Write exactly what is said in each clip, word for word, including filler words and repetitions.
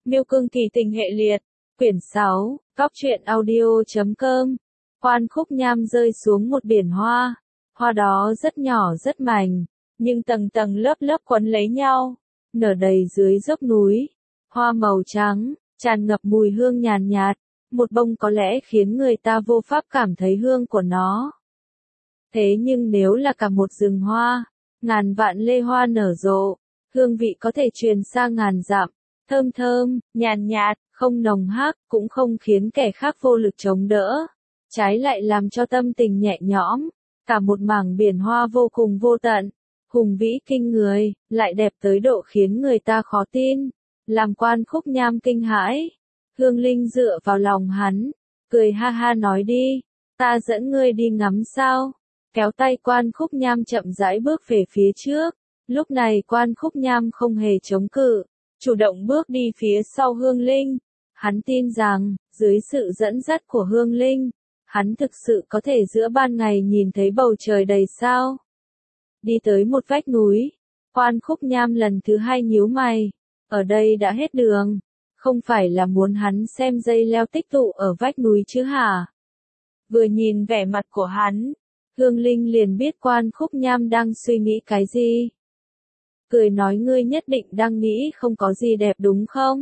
Miêu Cương Kỳ Tình Hệ Liệt, quyển sáu, góc truyện audio.com. Quan Khúc Nham rơi xuống một biển hoa. Hoa đó rất nhỏ rất mảnh, nhưng tầng tầng lớp lớp quấn lấy nhau, nở đầy dưới dốc núi. Hoa màu trắng, tràn ngập mùi hương nhàn nhạt, một bông có lẽ khiến người ta vô pháp cảm thấy hương của nó. Thế nhưng nếu là cả một rừng hoa, ngàn vạn lê hoa nở rộ, hương vị có thể truyền sang ngàn dặm, thơm thơm, nhàn nhạt, không nồng hắc, cũng không khiến kẻ khác vô lực chống đỡ, trái lại làm cho tâm tình nhẹ nhõm. Cả một mảng biển hoa vô cùng vô tận, hùng vĩ kinh người, lại đẹp tới độ khiến người ta khó tin, làm Quan Khúc Nham kinh hãi. Hương Linh dựa vào lòng hắn, cười ha ha nói đi, ta dẫn ngươi đi ngắm sao. Kéo tay Quan Khúc Nham chậm rãi bước về phía trước. Lúc này Quan Khúc Nham không hề chống cự, chủ động bước đi phía sau Hương Linh. Hắn tin rằng, dưới sự dẫn dắt của Hương Linh, hắn thực sự có thể giữa ban ngày nhìn thấy bầu trời đầy sao. Đi tới một vách núi, Quan Khúc Nham lần thứ hai nhíu mày, ở đây đã hết đường, không phải là muốn hắn xem dây leo tích tụ ở vách núi chứ hả? Vừa nhìn vẻ mặt của hắn, Hương Linh liền biết Quan Khúc Nham đang suy nghĩ cái gì. Cười nói ngươi nhất định đang nghĩ không có gì đẹp đúng không?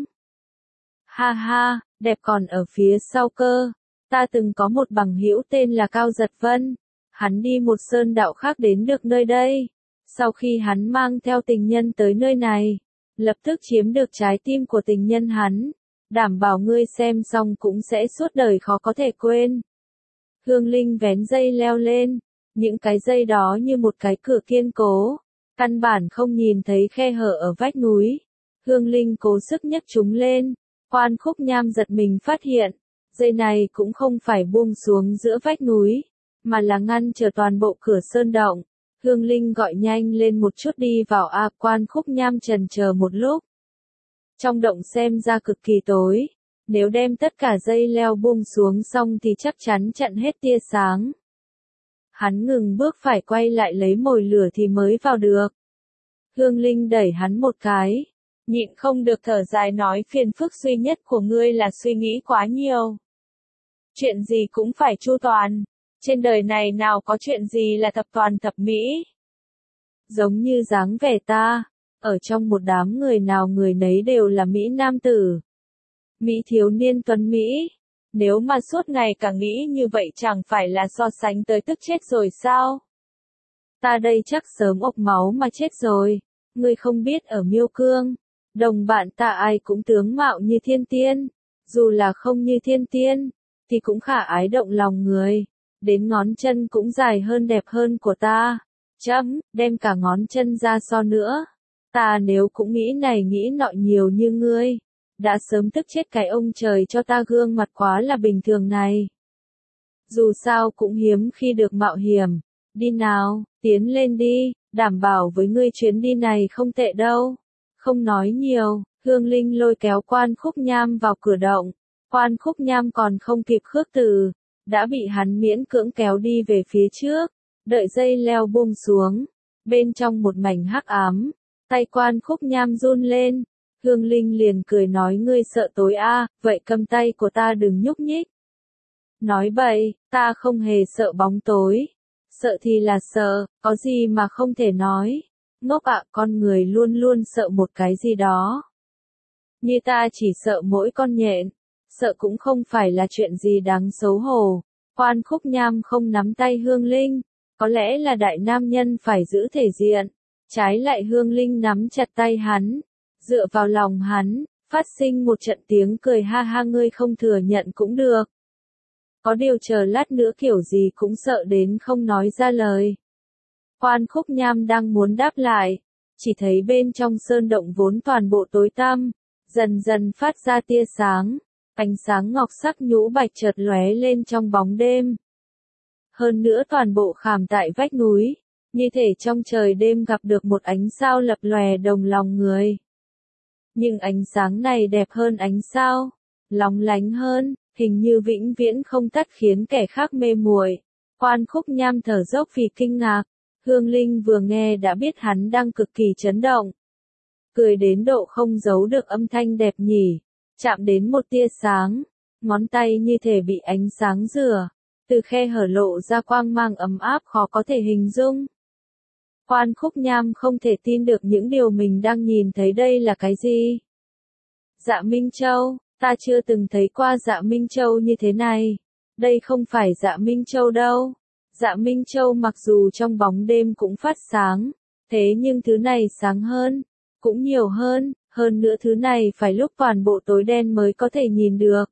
Ha ha, đẹp còn ở phía sau cơ. Ta từng có một bằng hữu tên là Cao Giật Vân. Hắn đi một sơn đạo khác đến được nơi đây. Sau khi hắn mang theo tình nhân tới nơi này, lập tức chiếm được trái tim của tình nhân hắn. Đảm bảo ngươi xem xong cũng sẽ suốt đời khó có thể quên. Hương Linh vén dây leo lên. Những cái dây đó như một cái cửa kiên cố. Căn bản không nhìn thấy khe hở ở vách núi. Hương Linh cố sức nhấc chúng lên. Quan Khúc Nham giật mình phát hiện. Dây này cũng không phải buông xuống giữa vách núi, mà là ngăn trở toàn bộ cửa sơn động. Hương Linh gọi nhanh lên một chút đi vào a. Quan Khúc Nham chần chờ một lúc. Trong động xem ra cực kỳ tối, nếu đem tất cả dây leo buông xuống xong thì chắc chắn chặn hết tia sáng. Hắn ngừng bước phải quay lại lấy mồi lửa thì mới vào được. Hương Linh đẩy hắn một cái, nhịn không được thở dài nói phiền phức duy nhất của ngươi là suy nghĩ quá nhiều. Chuyện gì cũng phải chu toàn, trên đời này nào có chuyện gì là thập toàn thập mỹ. Giống như dáng vẻ ta, ở trong một đám người nào người nấy đều là Mỹ nam tử. Mỹ thiếu niên tuấn Mỹ, nếu mà suốt ngày cả nghĩ như vậy chẳng phải là so sánh tới tức chết rồi sao? Ta đây chắc sớm ộc máu mà chết rồi, ngươi không biết ở Miêu Cương, đồng bạn ta ai cũng tướng mạo như thiên tiên, dù là không như thiên tiên, thì cũng khả ái động lòng người, đến ngón chân cũng dài hơn đẹp hơn của ta, chấm, đem cả ngón chân ra so nữa, ta nếu cũng nghĩ này nghĩ nọ nhiều như ngươi, đã sớm tức chết cái ông trời cho ta gương mặt quá là bình thường này. Dù sao cũng hiếm khi được mạo hiểm, đi nào, tiến lên đi, đảm bảo với ngươi chuyến đi này không tệ đâu. Không nói nhiều, Hương Linh lôi kéo Quan Khúc Nham vào cửa động. Quan Khúc Nham còn không kịp khước từ, đã bị hắn miễn cưỡng kéo đi về phía trước, đợi dây leo buông xuống. Bên trong một mảnh hắc ám, tay Quan Khúc Nham run lên, Hương Linh liền cười nói ngươi sợ tối a, à, vậy cầm tay của ta đừng nhúc nhích. Nói bậy, ta không hề sợ bóng tối, sợ thì là sợ, có gì mà không thể nói. Ngốc ạ, con người luôn luôn sợ một cái gì đó. Như ta chỉ sợ mỗi con nhện, sợ cũng không phải là chuyện gì đáng xấu hổ. Quan Khúc Nham không nắm tay Hương Linh, có lẽ là đại nam nhân phải giữ thể diện. Trái lại Hương Linh nắm chặt tay hắn, dựa vào lòng hắn, phát sinh một trận tiếng cười ha ha ngươi không thừa nhận cũng được. Có điều chờ lát nữa kiểu gì cũng sợ đến không nói ra lời. Quan Khúc Nham đang muốn đáp lại, chỉ thấy bên trong sơn động vốn toàn bộ tối tăm, dần dần phát ra tia sáng, ánh sáng ngọc sắc nhũ bạch chợt lóe lên trong bóng đêm. Hơn nữa toàn bộ khảm tại vách núi, như thể trong trời đêm gặp được một ánh sao lập lòe đồng lòng người. Nhưng ánh sáng này đẹp hơn ánh sao, lóng lánh hơn, hình như vĩnh viễn không tắt khiến kẻ khác mê muội. Quan Khúc Nham thở dốc vì kinh ngạc. Hương Linh vừa nghe đã biết hắn đang cực kỳ chấn động. Cười đến độ không giấu được âm thanh đẹp nhỉ. chạm đến một tia sáng, ngón tay như thể bị ánh sáng rửa, từ khe hở lộ ra quang mang ấm áp khó có thể hình dung. Quan Khúc Nham không thể tin được những điều mình đang nhìn thấy, đây là cái gì? Dạ Minh Châu, ta chưa từng thấy qua Dạ Minh Châu như thế này. Đây không phải Dạ Minh Châu đâu. Dạ Minh Châu mặc dù trong bóng đêm cũng phát sáng, thế nhưng thứ này sáng hơn, cũng nhiều hơn, hơn nữa thứ này phải lúc toàn bộ tối đen mới có thể nhìn được.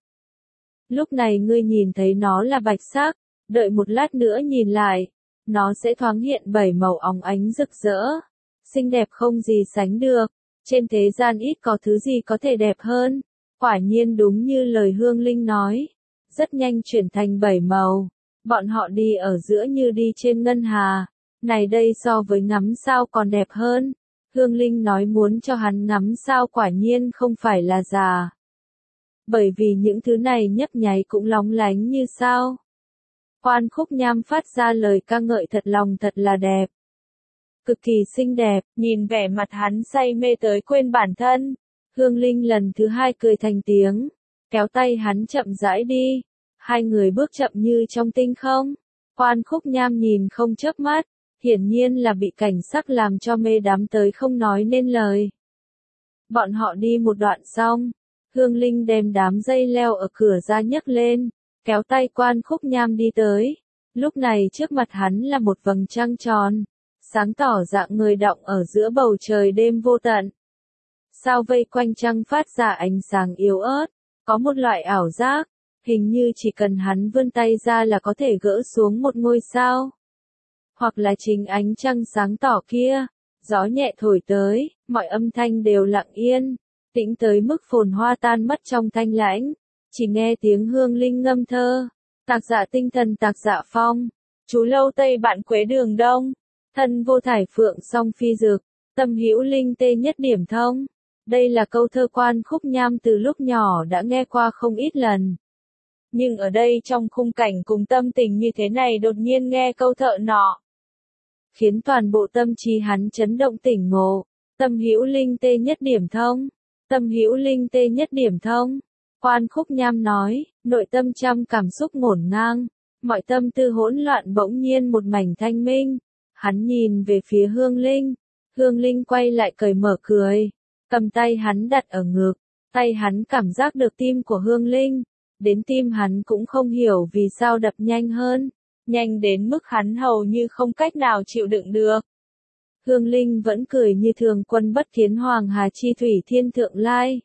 Lúc này ngươi nhìn thấy nó là bạch sắc, đợi một lát nữa nhìn lại, nó sẽ thoáng hiện bảy màu óng ánh rực rỡ, xinh đẹp không gì sánh được. Trên thế gian ít có thứ gì có thể đẹp hơn. Quả nhiên đúng như lời Hương Linh nói, rất nhanh chuyển thành bảy màu. Bọn họ đi ở giữa như đi trên ngân hà. Này đây so với ngắm sao còn đẹp hơn. Hương Linh nói muốn cho hắn ngắm sao quả nhiên không phải là giả. Bởi vì những thứ này nhấp nháy cũng lóng lánh như sao. Quan Khúc Nham phát ra lời ca ngợi thật lòng thật là đẹp. Cực kỳ xinh đẹp, nhìn vẻ mặt hắn say mê tới quên bản thân. Hương Linh lần thứ hai cười thành tiếng, kéo tay hắn chậm rãi đi. Hai người bước chậm như trong tinh không. Quan Khúc Nham nhìn không chớp mắt, hiển nhiên là bị cảnh sắc làm cho mê đắm tới không nói nên lời. Bọn họ đi một đoạn xong, Hương Linh đem đám dây leo ở cửa ra nhấc lên, kéo tay Quan Khúc Nham đi tới. Lúc này trước mặt hắn là một vầng trăng tròn, sáng tỏ dạng người đọng ở giữa bầu trời đêm vô tận. Sao vây quanh trăng phát ra ánh sáng yếu ớt, có một loại ảo giác, hình như chỉ cần hắn vươn tay ra là có thể gỡ xuống một ngôi sao. Hoặc là chính ánh trăng sáng tỏ kia, gió nhẹ thổi tới, mọi âm thanh đều lặng yên, tĩnh tới mức phồn hoa tan mất trong thanh lãnh, chỉ nghe tiếng Hương Linh ngâm thơ. Tạc Dạ tinh thần tạc dạ phong, chú lâu tây bạn quế đường đông, thân vô thải phượng song phi dược, tâm hữu linh tê nhất điểm thông. Đây là câu thơ Quan Khúc Nham từ lúc nhỏ đã nghe qua không ít lần. Nhưng ở đây trong khung cảnh cùng tâm tình như thế này đột nhiên nghe câu thơ nọ, khiến toàn bộ tâm trí hắn chấn động tỉnh ngộ. Tâm hữu linh tê nhất điểm thông, tâm hữu linh tê nhất điểm thông. Quan Khúc Nham nói, nội tâm trăm cảm xúc ngổn ngang, mọi tâm tư hỗn loạn bỗng nhiên một mảnh thanh minh. Hắn nhìn về phía Hương Linh, Hương Linh quay lại cởi mở cười, cầm tay hắn đặt ở ngực, tay hắn cảm giác được tim của Hương Linh, đến tim hắn cũng không hiểu vì sao đập nhanh hơn, nhanh đến mức hắn hầu như không cách nào chịu đựng được. Hương Linh vẫn cười như thường, quân bất kiến hoàng hà chi thủy thiên thượng lai.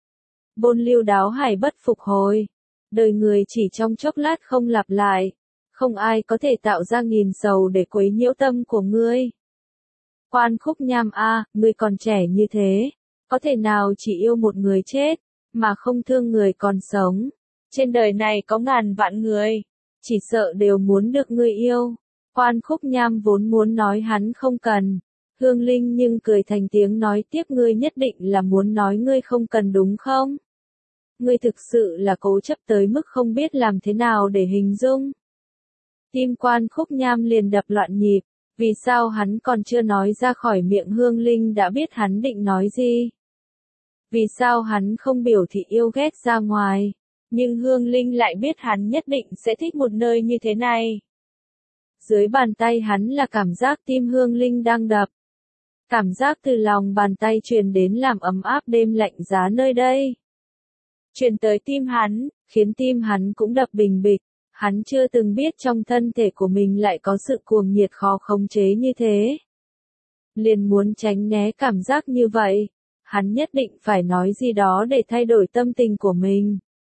Bôn lưu đáo hải bất phục hồi. Đời người chỉ trong chốc lát không lặp lại. Không ai có thể tạo ra nghìn sầu để quấy nhiễu tâm của ngươi. Quan Khúc Nham a, ngươi còn trẻ như thế, có thể nào chỉ yêu một người chết, mà không thương người còn sống. Trên đời này có ngàn vạn người, chỉ sợ đều muốn được ngươi yêu. Quan Khúc Nham vốn muốn nói hắn không cần. Hương Linh nhưng cười thành tiếng nói tiếp, ngươi nhất định là muốn nói ngươi không cần đúng không? Ngươi thực sự là cố chấp tới mức không biết làm thế nào để hình dung. Tim Quan Khúc Nham liền đập loạn nhịp, vì sao hắn còn chưa nói ra khỏi miệng Hương Linh đã biết hắn định nói gì? Vì sao hắn không biểu thị yêu ghét ra ngoài, nhưng Hương Linh lại biết hắn nhất định sẽ thích một nơi như thế này. Dưới bàn tay hắn là cảm giác tim Hương Linh đang đập. Cảm giác từ lòng bàn tay truyền đến làm ấm áp đêm lạnh giá nơi đây. Truyền tới tim hắn, khiến tim hắn cũng đập bình bịch. Hắn chưa từng biết trong thân thể của mình lại có sự cuồng nhiệt khó khống chế như thế. Liền muốn tránh né cảm giác như vậy, hắn nhất định phải nói gì đó để thay đổi tâm tình của mình.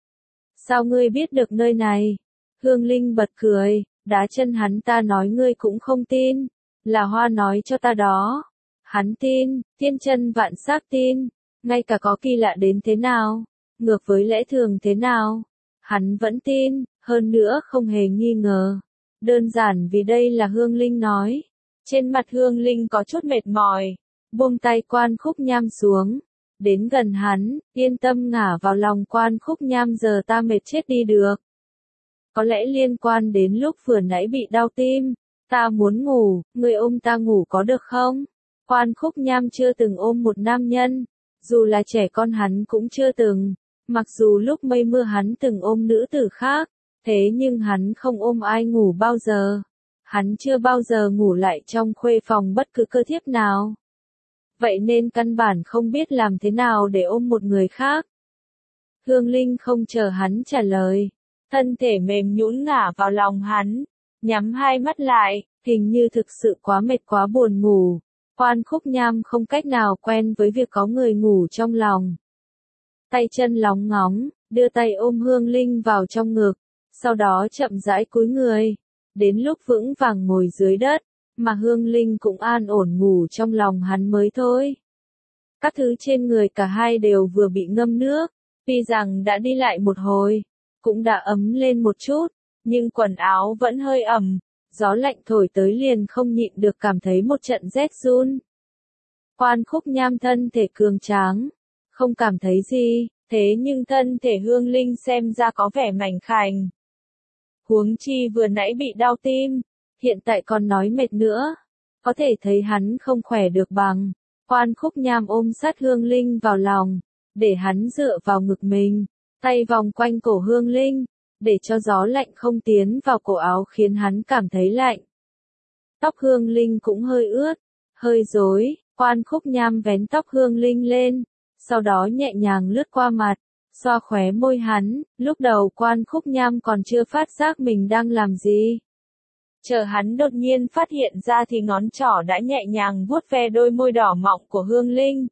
Sao ngươi biết được nơi này? Hương Linh bật cười, đá chân hắn, ta nói ngươi cũng không tin, là Hoa nói cho ta đó. Hắn tin, thiên chân vạn xác tin, ngay cả có kỳ lạ đến thế nào, ngược với lẽ thường thế nào, hắn vẫn tin, hơn nữa không hề nghi ngờ. Đơn giản vì đây là Hương Linh nói. Trên mặt Hương Linh có chút mệt mỏi, buông tay Quan Khúc Nham xuống, đến gần hắn, yên tâm ngả vào lòng Quan Khúc Nham, giờ ta mệt chết đi được. Có lẽ liên quan đến lúc vừa nãy bị đau tim, ta muốn ngủ, ngươi ôm ta ngủ có được không? Quan Khúc Nham chưa từng ôm một nam nhân, dù là trẻ con hắn cũng chưa từng. Mặc dù lúc mây mưa hắn từng ôm nữ tử khác, thế nhưng hắn không ôm ai ngủ bao giờ. Hắn chưa bao giờ ngủ lại trong khuê phòng bất cứ cơ thiếp nào. Vậy nên căn bản không biết làm thế nào để ôm một người khác. Hương Linh không chờ hắn trả lời. Thân thể mềm nhũn ngả vào lòng hắn, nhắm hai mắt lại, hình như thực sự quá mệt quá buồn ngủ. Quan Khúc Nham không cách nào quen với việc có người ngủ trong lòng. Tay chân lóng ngóng, đưa tay ôm Hương Linh vào trong ngực, sau đó chậm rãi cúi người. Đến lúc vững vàng ngồi dưới đất, mà Hương Linh cũng an ổn ngủ trong lòng hắn mới thôi. Các thứ trên người cả hai đều vừa bị ngâm nước, tuy rằng đã đi lại một hồi, cũng đã ấm lên một chút, nhưng quần áo vẫn hơi ẩm, gió lạnh thổi tới liền không nhịn được cảm thấy một trận rét run. Quan Khúc Nham thân thể cường tráng, không cảm thấy gì, thế nhưng thân thể Hương Linh xem ra có vẻ mảnh khảnh. Huống chi vừa nãy bị đau tim, hiện tại còn nói mệt nữa, có thể thấy hắn không khỏe được bằng. Quan Khúc Nham ôm sát Hương Linh vào lòng, để hắn dựa vào ngực mình, tay vòng quanh cổ Hương Linh, để cho gió lạnh không tiến vào cổ áo khiến hắn cảm thấy lạnh. Tóc Hương Linh cũng hơi ướt, hơi rối, Quan Khúc Nham vén tóc Hương Linh lên, sau đó nhẹ nhàng lướt qua mặt, xoa khóe môi hắn. Lúc đầu Quan Khúc Nham còn chưa phát giác mình đang làm gì. Chờ hắn đột nhiên phát hiện ra thì ngón trỏ đã nhẹ nhàng vuốt ve đôi môi đỏ mọng của Hương Linh,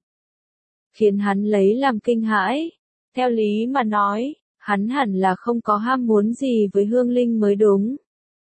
khiến hắn lấy làm kinh hãi. Theo lý mà nói, hắn hẳn là không có ham muốn gì với Hương Linh mới đúng.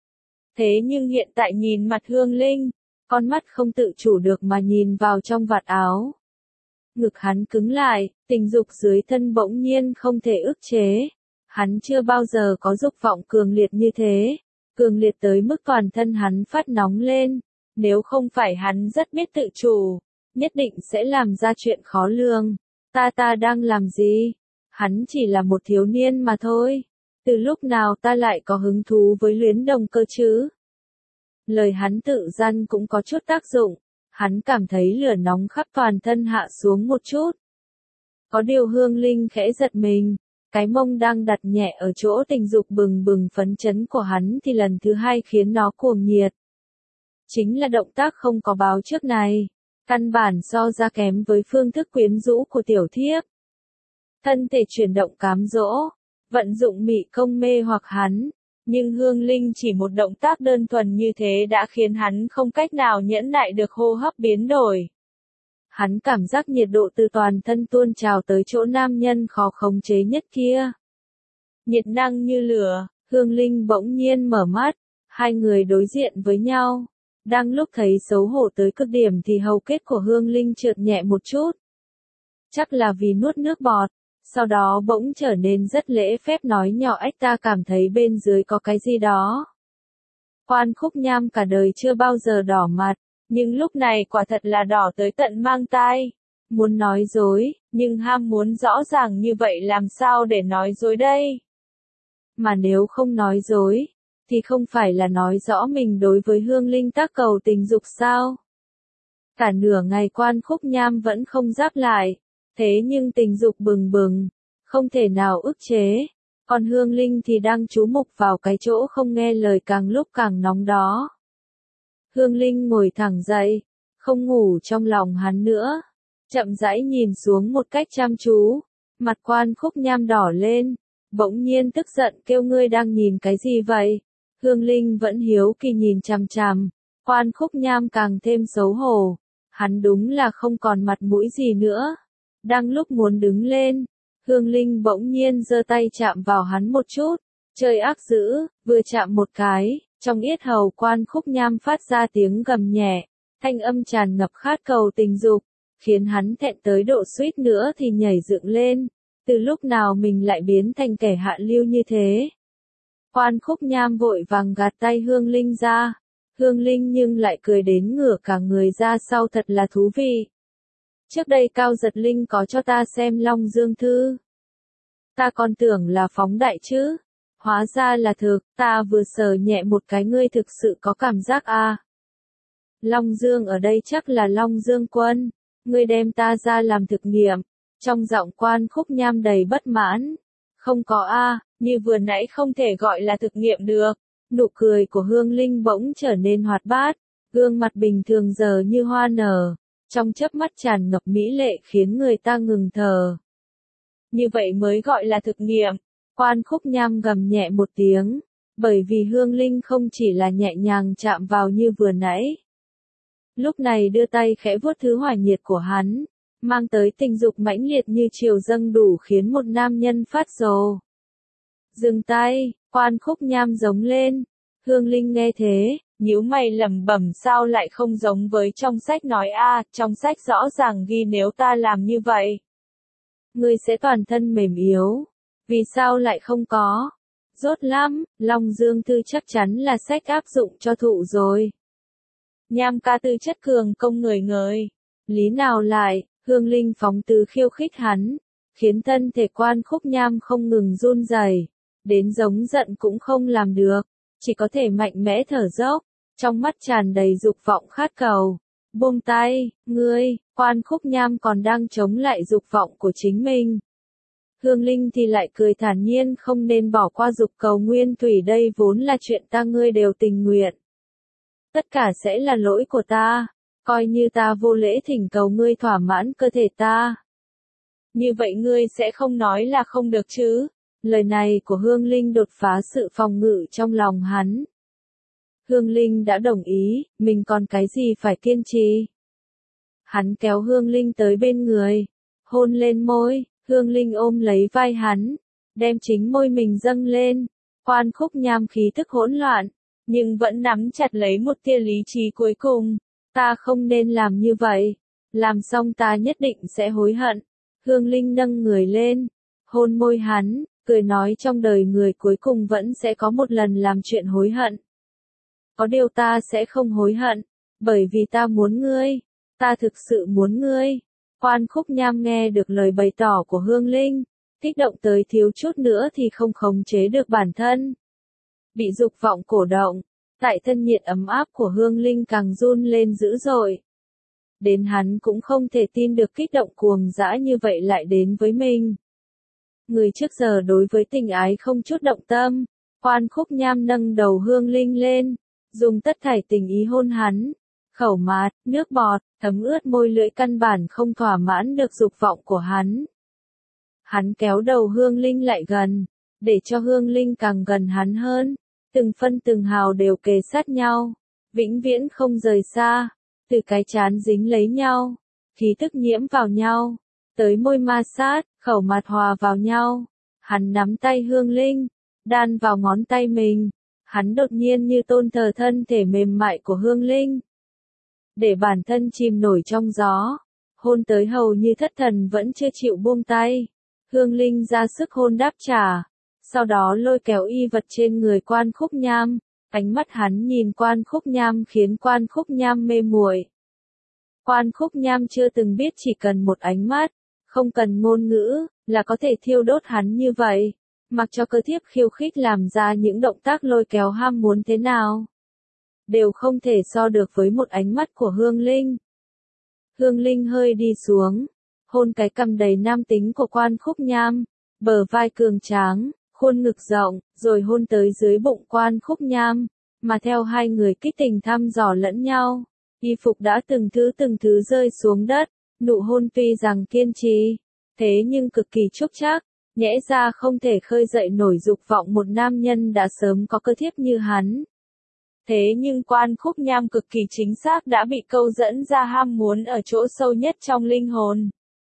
Thế nhưng hiện tại nhìn mặt Hương Linh, con mắt không tự chủ được mà nhìn vào trong vạt áo. Ngực hắn cứng lại, tình dục dưới thân bỗng nhiên không thể ức chế. Hắn chưa bao giờ có dục vọng cường liệt như thế, cường liệt tới mức toàn thân hắn phát nóng lên. Nếu không phải hắn rất biết tự chủ, nhất định sẽ làm ra chuyện khó lường. Ta ta đang làm gì? Hắn chỉ là một thiếu niên mà thôi. Từ lúc nào ta lại có hứng thú với luyến đồng cơ chứ? Lời hắn tự dằn cũng có chút tác dụng. Hắn cảm thấy lửa nóng khắp toàn thân hạ xuống một chút. Có điều Hương Linh khẽ giật mình. Cái mông đang đặt nhẹ ở chỗ tình dục bừng bừng phấn chấn của hắn thì lần thứ hai khiến nó cuồng nhiệt. Chính là động tác không có báo trước này. Căn bản so ra kém với phương thức quyến rũ của tiểu thiếp. Thân thể chuyển động cám dỗ, vận dụng mị công mê hoặc hắn, nhưng Hương Linh chỉ một động tác đơn thuần như thế đã khiến hắn không cách nào nhẫn nại được hô hấp biến đổi. Hắn cảm giác nhiệt độ từ toàn thân tuôn trào tới chỗ nam nhân khó khống chế nhất kia. Nhiệt năng như lửa, Hương Linh bỗng nhiên mở mắt, hai người đối diện với nhau. Đang lúc thấy xấu hổ tới cực điểm thì hầu kết của Hương Linh trượt nhẹ một chút. Chắc là vì nuốt nước bọt, sau đó bỗng trở nên rất lễ phép nói nhỏ ách ta cảm thấy bên dưới có cái gì đó. Quan Khúc Nham cả đời chưa bao giờ đỏ mặt, nhưng lúc này quả thật là đỏ tới tận mang tai. Muốn nói dối, nhưng ham muốn rõ ràng như vậy làm sao để nói dối đây? Mà nếu không nói dối, thì không phải là nói rõ mình đối với Hương Linh tác cầu tình dục sao? Cả nửa ngày Quan Khúc Nham vẫn không giáp lại, thế nhưng tình dục bừng bừng, không thể nào ức chế, còn Hương Linh thì đang chú mục vào cái chỗ không nghe lời càng lúc càng nóng đó. Hương Linh ngồi thẳng dậy, không ngủ trong lòng hắn nữa, chậm rãi nhìn xuống một cách chăm chú, mặt Quan Khúc Nham đỏ lên, bỗng nhiên tức giận kêu ngươi đang nhìn cái gì vậy? Hương Linh vẫn hiếu kỳ nhìn chằm chằm, Quan Khúc Nham càng thêm xấu hổ, hắn đúng là không còn mặt mũi gì nữa. Đang lúc muốn đứng lên, Hương Linh bỗng nhiên giơ tay chạm vào hắn một chút, chơi ác dữ, vừa chạm một cái, trong yết hầu Quan Khúc Nham phát ra tiếng gầm nhẹ, thanh âm tràn ngập khát cầu tình dục, khiến hắn thẹn tới độ suýt nữa thì nhảy dựng lên. Từ lúc nào mình lại biến thành kẻ hạ lưu như thế? Quan Khúc Nham vội vàng gạt tay Hương Linh ra. Hương Linh nhưng lại cười đến ngửa cả người ra sau, thật là thú vị. Trước đây Cao Giật Linh có cho ta xem Long Dương Thư. Ta còn tưởng là phóng đại chứ. Hóa ra là thực, ta vừa sờ nhẹ một cái ngươi thực sự có cảm giác à. Long Dương ở đây chắc là Long Dương Quân. Ngươi đem ta ra làm thực nghiệm. Trong giọng Quan Khúc Nham đầy bất mãn. Không có a, như vừa nãy không thể gọi là thực nghiệm được. Nụ cười của Hương Linh bỗng trở nên hoạt bát, gương mặt bình thường giờ như hoa nở, trong chớp mắt tràn ngập mỹ lệ khiến người ta ngừng thở. Như vậy mới gọi là thực nghiệm. Quan Khúc Nham gầm nhẹ một tiếng, bởi vì Hương Linh không chỉ là nhẹ nhàng chạm vào như vừa nãy. Lúc này đưa tay khẽ vuốt thứ hỏa nhiệt của hắn, mang tới tình dục mãnh liệt như triều dâng đủ khiến một nam nhân phát rồ. Dừng tay, Quan Khúc Nham giống lên. Hương Linh nghe thế, nhíu mày lẩm bẩm sao lại không giống với trong sách nói a, trong sách rõ ràng ghi nếu ta làm như vậy, ngươi sẽ toàn thân mềm yếu. Vì sao lại không có? Rốt lắm, Long Dương Thư chắc chắn là sách áp dụng cho thụ rồi. Nham ca tư chất cường công người người. Lý nào lại, Hương Linh phóng tứ khiêu khích hắn, khiến thân thể Quan Khúc Nham không ngừng run rẩy, đến giống giận cũng không làm được, chỉ có thể mạnh mẽ thở dốc, trong mắt tràn đầy dục vọng khát cầu. Buông tay, ngươi, Quan Khúc Nham còn đang chống lại dục vọng của chính mình. Hương Linh thì lại cười thản nhiên không nên bỏ qua dục cầu nguyên thủy đây vốn là chuyện ta ngươi đều tình nguyện. Tất cả sẽ là lỗi của ta, coi như ta vô lễ thỉnh cầu ngươi thỏa mãn cơ thể ta. Như vậy ngươi sẽ không nói là không được chứ? Lời này của Hương Linh đột phá sự phòng ngự trong lòng hắn. Hương Linh đã đồng ý, mình còn cái gì phải kiên trì. Hắn kéo Hương Linh tới bên người, hôn lên môi, Hương Linh ôm lấy vai hắn, đem chính môi mình dâng lên. Quan Khúc Nham khí thức hỗn loạn, nhưng vẫn nắm chặt lấy một tia lý trí cuối cùng. Ta không nên làm như vậy, làm xong ta nhất định sẽ hối hận. Hương Linh nâng người lên, hôn môi hắn, cười nói trong đời người cuối cùng vẫn sẽ có một lần làm chuyện hối hận. Có điều ta sẽ không hối hận, bởi vì ta muốn ngươi, ta thực sự muốn ngươi. Quan Khúc Nham nghe được lời bày tỏ của Hương Linh, kích động tới thiếu chút nữa thì không khống chế được bản thân. Bị dục vọng cổ động, tại thân nhiệt ấm áp của Hương Linh càng run lên dữ dội. Đến hắn cũng không thể tin được kích động cuồng dã như vậy lại đến với mình. Người trước giờ đối với tình ái không chút động tâm, Quan Khúc Nham nâng đầu Hương Linh lên, dùng tất thảy tình ý hôn hắn. Khẩu mát, nước bọt, thấm ướt môi lưỡi căn bản không thỏa mãn được dục vọng của hắn. Hắn kéo đầu Hương Linh lại gần, để cho Hương Linh càng gần hắn hơn. Từng phân từng hào đều kề sát nhau, vĩnh viễn không rời xa, từ cái trán dính lấy nhau, khí tức nhiễm vào nhau, tới môi ma sát, khẩu mặt hòa vào nhau. Hắn nắm tay Hương Linh, đan vào ngón tay mình, hắn đột nhiên như tôn thờ thân thể mềm mại của Hương Linh. Để bản thân chìm nổi trong gió, hôn tới hầu như thất thần vẫn chưa chịu buông tay. Hương Linh ra sức hôn đáp trả, sau đó lôi kéo y vật trên người Quan Khúc Nham, ánh mắt hắn nhìn Quan Khúc Nham khiến Quan Khúc Nham mê muội. Quan Khúc Nham chưa từng biết chỉ cần một ánh mắt, không cần ngôn ngữ, là có thể thiêu đốt hắn như vậy, mặc cho cơ thiếp khiêu khích làm ra những động tác lôi kéo ham muốn thế nào, đều không thể so được với một ánh mắt của Hương Linh. Hương Linh hơi đi xuống, hôn cái cằm đầy nam tính của Quan Khúc Nham, bờ vai cường tráng, khuôn ngực rộng, rồi hôn tới dưới bụng Quan Khúc Nham, mà theo hai người kích tình thăm dò lẫn nhau, y phục đã từng thứ từng thứ rơi xuống đất, nụ hôn tuy rằng kiên trì, thế nhưng cực kỳ trúc trác, nhẽ ra không thể khơi dậy nổi dục vọng một nam nhân đã sớm có cơ thiếp như hắn. Thế nhưng Quan Khúc Nham cực kỳ chính xác đã bị câu dẫn ra ham muốn ở chỗ sâu nhất trong linh hồn.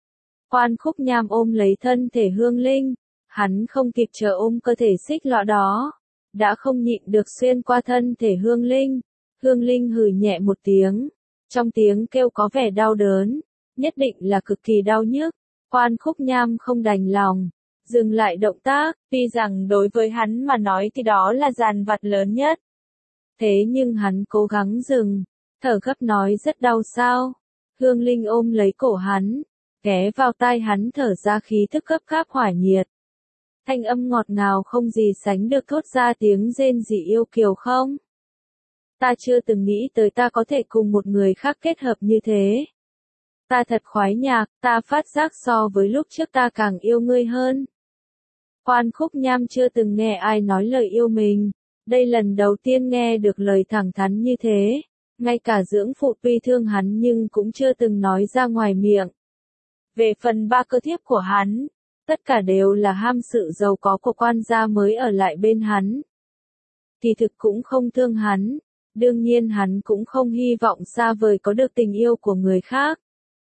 Quan Khúc Nham ôm lấy thân thể Hương Linh, hắn không kịp chờ ôm cơ thể xích lọ đó, đã không nhịn được xuyên qua thân thể Hương Linh. Hương Linh hừ nhẹ một tiếng, trong tiếng kêu có vẻ đau đớn, nhất định là cực kỳ đau nhức. Quan Khúc Nham không đành lòng, dừng lại động tác, tuy rằng đối với hắn mà nói thì đó là dàn vặt lớn nhất. Thế nhưng hắn cố gắng dừng, thở gấp nói rất đau sao. Hương Linh ôm lấy cổ hắn, ghé vào tai hắn thở ra khí thức gấp gáp hỏa nhiệt. Thanh âm ngọt ngào không gì sánh được thốt ra tiếng rên rỉ yêu kiều không? Ta chưa từng nghĩ tới ta có thể cùng một người khác kết hợp như thế. Ta thật khoái nhạc, ta phát giác so với lúc trước ta càng yêu ngươi hơn. Quan Khúc Nham chưa từng nghe ai nói lời yêu mình, đây lần đầu tiên nghe được lời thẳng thắn như thế, ngay cả dưỡng phụ tuy thương hắn nhưng cũng chưa từng nói ra ngoài miệng. Về phần ba cơ thiếp của hắn, tất cả đều là ham sự giàu có của quan gia mới ở lại bên hắn. Kỳ thực cũng không thương hắn, đương nhiên hắn cũng không hy vọng xa vời có được tình yêu của người khác.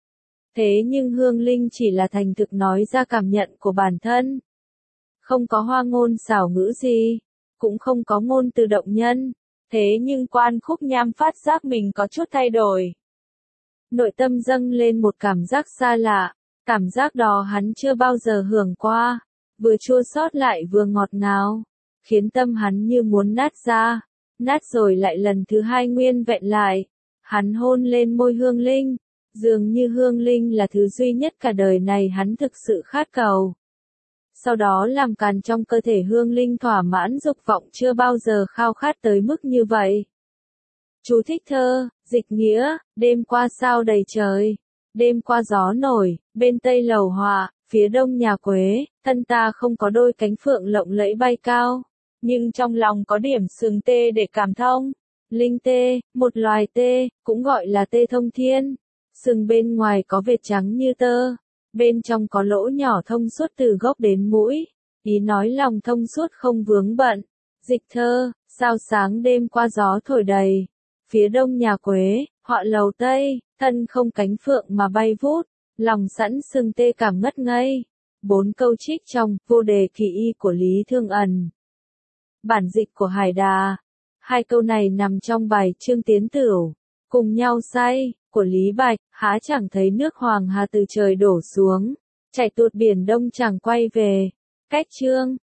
Thế nhưng Hương Linh chỉ là thành thực nói ra cảm nhận của bản thân. Không có hoa ngôn xảo ngữ gì, cũng không có ngôn từ động nhân, thế nhưng Quan Khúc Nham phát giác mình có chút thay đổi. Nội tâm dâng lên một cảm giác xa lạ, cảm giác đó hắn chưa bao giờ hưởng qua, vừa chua xót lại vừa ngọt ngào, khiến tâm hắn như muốn nát ra, nát rồi lại lần thứ hai nguyên vẹn lại. Hắn hôn lên môi Hương Linh, dường như Hương Linh là thứ duy nhất cả đời này hắn thực sự khát cầu. Sau đó làm càn trong cơ thể Hương Linh thỏa mãn dục vọng chưa bao giờ khao khát tới mức như vậy. Chú thích thơ, dịch nghĩa, đêm qua sao đầy trời, đêm qua gió nổi, bên tây lầu họa, phía đông nhà Quế, thân ta không có đôi cánh phượng lộng lẫy bay cao, nhưng trong lòng có điểm sừng tê để cảm thông. Linh tê, một loài tê, cũng gọi là tê thông thiên. Sừng bên ngoài có vệt trắng như tơ, bên trong có lỗ nhỏ thông suốt từ gốc đến mũi, ý nói lòng thông suốt không vướng bận. Dịch thơ, sao sáng đêm qua gió thổi đầy, phía đông nhà Quế, họa lầu tây, thân không cánh phượng mà bay vút, lòng sẵn sừng tê cảm ngất ngây. Bốn câu trích trong Vô Đề Kỳ Y của Lý Thương Ẩn. Bản dịch của Hải Đà. Hai câu này nằm trong bài Trương Tiến Tửu, cùng nhau say, của Lý Bạch, há chẳng thấy nước Hoàng Hà từ trời đổ xuống, chảy tuột biển đông chẳng quay về. Cách chương